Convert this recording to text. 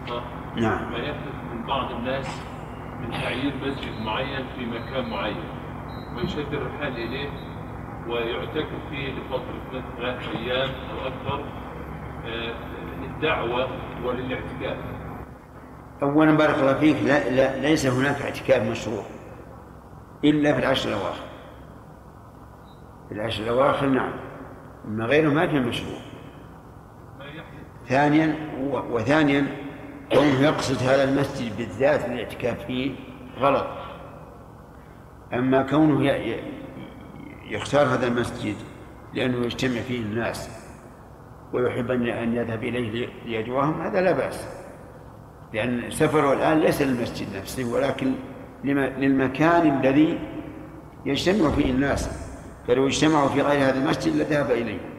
نعم. ما يحدث من بعض الناس من تعيين مسجد معين في مكان معين ويشد الرحال إليه ويعتكف فيه لفترة 3 أيام أو أكثر للدعوة وللاعتكاف. أولا بارك الله فيك، لا ليس هناك اعتكاف مشروع إلا في العشر الأواخر. في العشر الأواخر نعم، ما غيره ما في مشروع. ثانيا كونه يقصد هذا المسجد بالذات للاعتكاف فيه غلط. أما كونه يختار هذا المسجد لأنه يجتمع فيه الناس ويحب أن يذهب إليه ليدعوهم، هذا لا بأس، لأن سفره الآن ليس للمسجد نفسه ولكن للمكان الذي يجتمع فيه الناس، فلو اجتمعوا في غير هذا المسجد لذهب إليه.